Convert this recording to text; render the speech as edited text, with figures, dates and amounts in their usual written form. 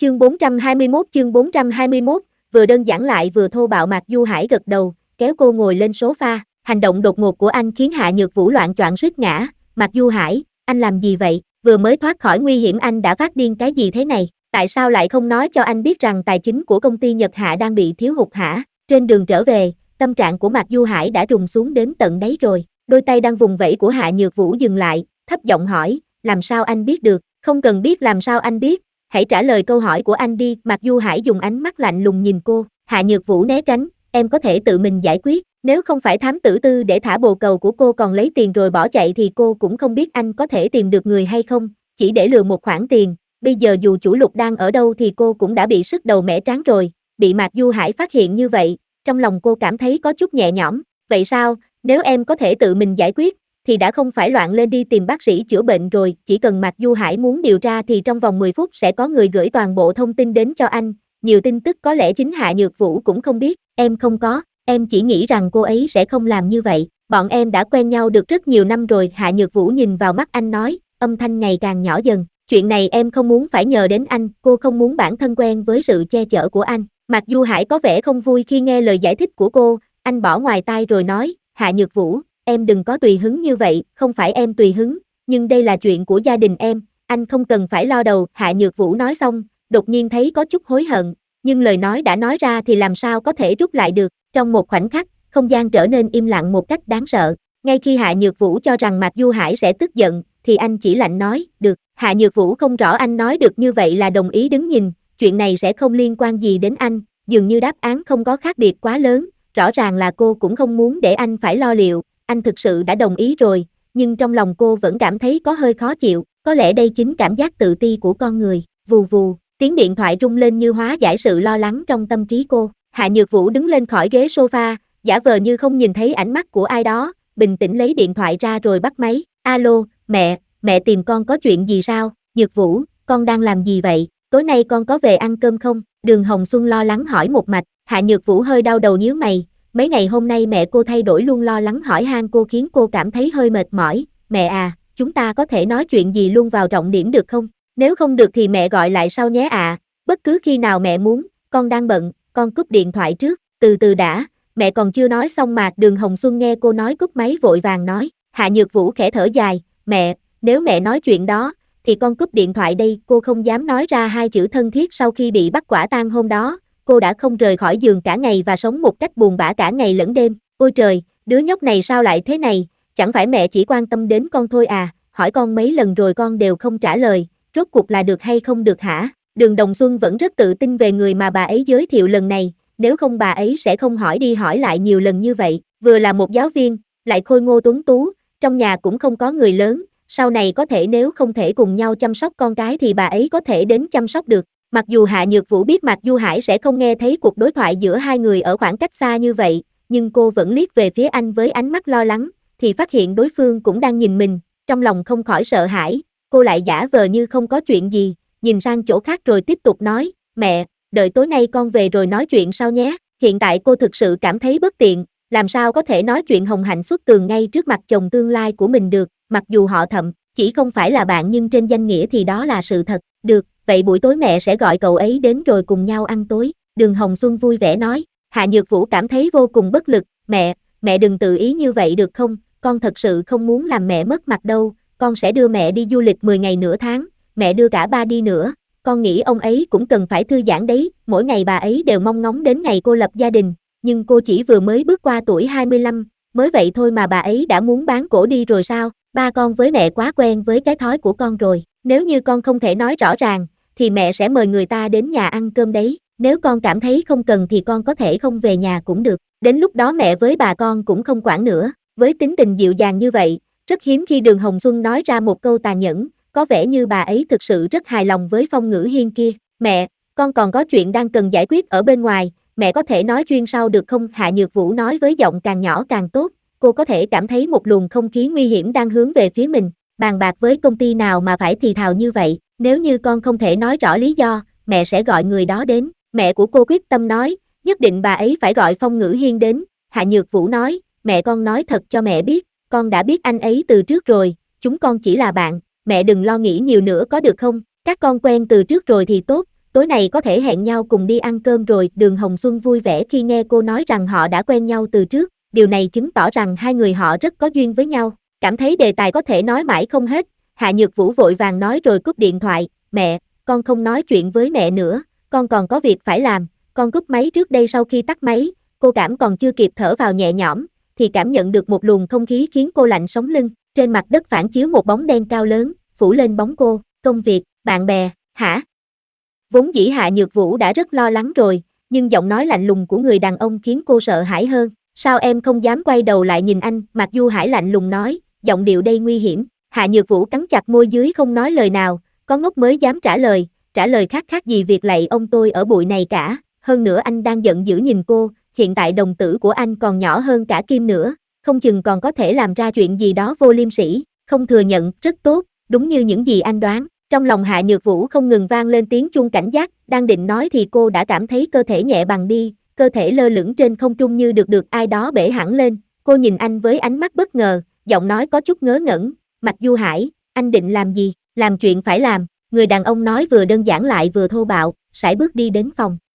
chương 421, vừa đơn giản lại vừa thô bạo. Mạc Du Hải gật đầu, kéo cô ngồi lên sofa. Hành động đột ngột của anh khiến Hạ Nhược Vũ loạng choạng suýt ngã. Mạc Du Hải, anh làm gì vậy? Vừa mới thoát khỏi nguy hiểm anh đã phát điên cái gì thế này? Tại sao lại không nói cho anh biết rằng tài chính của công ty Nhật Hạ đang bị thiếu hụt hả? Trên đường trở về, tâm trạng của Mạc Du Hải đã rùng xuống đến tận đáy rồi. Đôi tay đang vùng vẫy của Hạ Nhược Vũ dừng lại, thấp giọng hỏi, làm sao anh biết được? Không cần biết làm sao anh biết, hãy trả lời câu hỏi của anh đi. Mạc Du Hải dùng ánh mắt lạnh lùng nhìn cô. Hạ Nhược Vũ né tránh, em có thể tự mình giải quyết. Nếu không phải thám tử Tư để thả bồ cầu của cô còn lấy tiền rồi bỏ chạy thì cô cũng không biết anh có thể tìm được người hay không, chỉ để lừa một khoản tiền. Bây giờ dù chủ Lục đang ở đâu thì cô cũng đã bị sứt đầu mẻ trán rồi. Bị Mạc Du Hải phát hiện như vậy, trong lòng cô cảm thấy có chút nhẹ nhõm. Vậy sao, nếu em có thể tự mình giải quyết, thì đã không phải loạn lên đi tìm bác sĩ chữa bệnh rồi. Chỉ cần Mạc Du Hải muốn điều tra thì trong vòng 10 phút sẽ có người gửi toàn bộ thông tin đến cho anh. Nhiều tin tức có lẽ chính Hạ Nhược Vũ cũng không biết. Em không có, em chỉ nghĩ rằng cô ấy sẽ không làm như vậy. Bọn em đã quen nhau được rất nhiều năm rồi. Hạ Nhược Vũ nhìn vào mắt anh nói, âm thanh ngày càng nhỏ dần. Chuyện này em không muốn phải nhờ đến anh, cô không muốn bản thân quen với sự che chở của anh. Mạc Du Hải có vẻ không vui khi nghe lời giải thích của cô, anh bỏ ngoài tai rồi nói, Hạ Nhược Vũ, em đừng có tùy hứng như vậy, không phải em tùy hứng, nhưng đây là chuyện của gia đình em, anh không cần phải lo đầu. Hạ Nhược Vũ nói xong, đột nhiên thấy có chút hối hận, nhưng lời nói đã nói ra thì làm sao có thể rút lại được. Trong một khoảnh khắc, không gian trở nên im lặng một cách đáng sợ. Ngay khi Hạ Nhược Vũ cho rằng Mạc Du Hải sẽ tức giận, thì anh chỉ lạnh nói, được. Hạ Nhược Vũ không rõ anh nói được như vậy là đồng ý đứng nhìn, chuyện này sẽ không liên quan gì đến anh, dường như đáp án không có khác biệt quá lớn, rõ ràng là cô cũng không muốn để anh phải lo liệu, anh thực sự đã đồng ý rồi, nhưng trong lòng cô vẫn cảm thấy có hơi khó chịu, có lẽ đây chính cảm giác tự ti của con người. Vù vù, tiếng điện thoại rung lên như hóa giải sự lo lắng trong tâm trí cô. Hạ Nhược Vũ đứng lên khỏi ghế sofa, giả vờ như không nhìn thấy ánh mắt của ai đó, bình tĩnh lấy điện thoại ra rồi bắt máy. Alo, mẹ tìm con có chuyện gì sao? Nhược Vũ, con đang làm gì vậy? Tối nay con có về ăn cơm không? Đường Hồng Xuân lo lắng hỏi một mạch. Hạ Nhược Vũ hơi đau đầu nhíu mày, mấy ngày hôm nay mẹ cô thay đổi luôn lo lắng hỏi han cô khiến cô cảm thấy hơi mệt mỏi. Mẹ à, chúng ta có thể nói chuyện gì luôn vào trọng điểm được không? Nếu không được thì mẹ gọi lại sau nhé ạ. Bất cứ khi nào mẹ muốn, con đang bận, con cúp điện thoại trước. Từ từ đã, mẹ còn chưa nói xong mà. Đường Hồng Xuân nghe cô nói cúp máy vội vàng nói. Hạ Nhược Vũ khẽ thở dài, mẹ, nếu mẹ nói chuyện đó, thì con cúp điện thoại đây. Cô không dám nói ra hai chữ thân thiết. Sau khi bị bắt quả tang hôm đó, cô đã không rời khỏi giường cả ngày và sống một cách buồn bã cả ngày lẫn đêm. Ôi trời, đứa nhóc này sao lại thế này, chẳng phải mẹ chỉ quan tâm đến con thôi à, hỏi con mấy lần rồi con đều không trả lời, rốt cuộc là được hay không được hả? Đường Đồng Xuân vẫn rất tự tin về người mà bà ấy giới thiệu lần này, nếu không bà ấy sẽ không hỏi đi hỏi lại nhiều lần như vậy. Vừa là một giáo viên, lại khôi ngô tuấn tú, trong nhà cũng không có người lớn, sau này có thể nếu không thể cùng nhau chăm sóc con cái thì bà ấy có thể đến chăm sóc được. Mặc dù Hạ Nhược Vũ biết Mạc Du Hải sẽ không nghe thấy cuộc đối thoại giữa hai người ở khoảng cách xa như vậy, nhưng cô vẫn liếc về phía anh với ánh mắt lo lắng, thì phát hiện đối phương cũng đang nhìn mình, trong lòng không khỏi sợ hãi, cô lại giả vờ như không có chuyện gì, nhìn sang chỗ khác rồi tiếp tục nói, mẹ, đợi tối nay con về rồi nói chuyện sau nhé. Hiện tại cô thực sự cảm thấy bất tiện, làm sao có thể nói chuyện hồng hạnh xuất tường ngay trước mặt chồng tương lai của mình được, mặc dù họ thậm chỉ không phải là bạn nhưng trên danh nghĩa thì đó là sự thật. Được, vậy buổi tối mẹ sẽ gọi cậu ấy đến rồi cùng nhau ăn tối. Đường Hồng Xuân vui vẻ nói. Hạ Nhược Vũ cảm thấy vô cùng bất lực. Mẹ đừng tự ý như vậy được không, con thật sự không muốn làm mẹ mất mặt đâu, con sẽ đưa mẹ đi du lịch 10 ngày nửa tháng, mẹ đưa cả ba đi nữa, con nghĩ ông ấy cũng cần phải thư giãn đấy, mỗi ngày bà ấy đều mong ngóng đến ngày cô lập gia đình, nhưng cô chỉ vừa mới bước qua tuổi 25, mới vậy thôi mà bà ấy đã muốn bán cổ đi rồi sao? Ba con với mẹ quá quen với cái thói của con rồi, nếu như con không thể nói rõ ràng, thì mẹ sẽ mời người ta đến nhà ăn cơm đấy, nếu con cảm thấy không cần thì con có thể không về nhà cũng được, đến lúc đó mẹ với bà con cũng không quản nữa. Với tính tình dịu dàng như vậy, rất hiếm khi Đường Hồng Xuân nói ra một câu tàn nhẫn, có vẻ như bà ấy thực sự rất hài lòng với Phong Ngữ Hiên kia. Mẹ, con còn có chuyện đang cần giải quyết ở bên ngoài, mẹ có thể nói chuyên sau được không? Hạ Nhược Vũ nói với giọng càng nhỏ càng tốt, cô có thể cảm thấy một luồng không khí nguy hiểm đang hướng về phía mình, bàn bạc với công ty nào mà phải thì thào như vậy, nếu như con không thể nói rõ lý do, mẹ sẽ gọi người đó đến. Mẹ của cô quyết tâm nói, nhất định bà ấy phải gọi Phong Ngữ Hiên đến. Hạ Nhược Vũ nói, mẹ con nói thật cho mẹ biết, con đã biết anh ấy từ trước rồi, chúng con chỉ là bạn, mẹ đừng lo nghĩ nhiều nữa có được không, các con quen từ trước rồi thì tốt, tối nay có thể hẹn nhau cùng đi ăn cơm rồi. Đường Hồng Xuân vui vẻ khi nghe cô nói rằng họ đã quen nhau từ trước, điều này chứng tỏ rằng hai người họ rất có duyên với nhau. Cảm thấy đề tài có thể nói mãi không hết, Hạ Nhược Vũ vội vàng nói rồi cúp điện thoại. Mẹ, con không nói chuyện với mẹ nữa, con còn có việc phải làm. Con cúp máy trước đây. Sau khi tắt máy, cô cảm còn chưa kịp thở vào nhẹ nhõm, thì cảm nhận được một luồng không khí khiến cô lạnh sống lưng. Trên mặt đất phản chiếu một bóng đen cao lớn, phủ lên bóng cô. Công việc, bạn bè, hả? Vốn dĩ Hạ Nhược Vũ đã rất lo lắng rồi, nhưng giọng nói lạnh lùng của người đàn ông khiến cô sợ hãi hơn. Sao em không dám quay đầu lại nhìn anh? Mạc Du Hải lạnh lùng nói, giọng điệu đây nguy hiểm. Hạ Nhược Vũ cắn chặt môi dưới không nói lời nào, có ngốc mới dám trả lời khác gì việc lạy ông tôi ở bụi này cả. Hơn nữa anh đang giận dữ nhìn cô, hiện tại đồng tử của anh còn nhỏ hơn cả Kim nữa, không chừng còn có thể làm ra chuyện gì đó vô liêm sỉ. Không thừa nhận, rất tốt, đúng như những gì anh đoán. Trong lòng Hạ Nhược Vũ không ngừng vang lên tiếng chuông cảnh giác, đang định nói thì cô đã cảm thấy cơ thể nhẹ bằng đi, cơ thể lơ lửng trên không trung như được ai đó bể hẳn lên. Cô nhìn anh với ánh mắt bất ngờ, giọng nói có chút ngớ ngẩn, Mạc Du Hải, anh định làm gì? Làm chuyện phải làm, người đàn ông nói vừa đơn giản lại vừa thô bạo, sải bước đi đến phòng.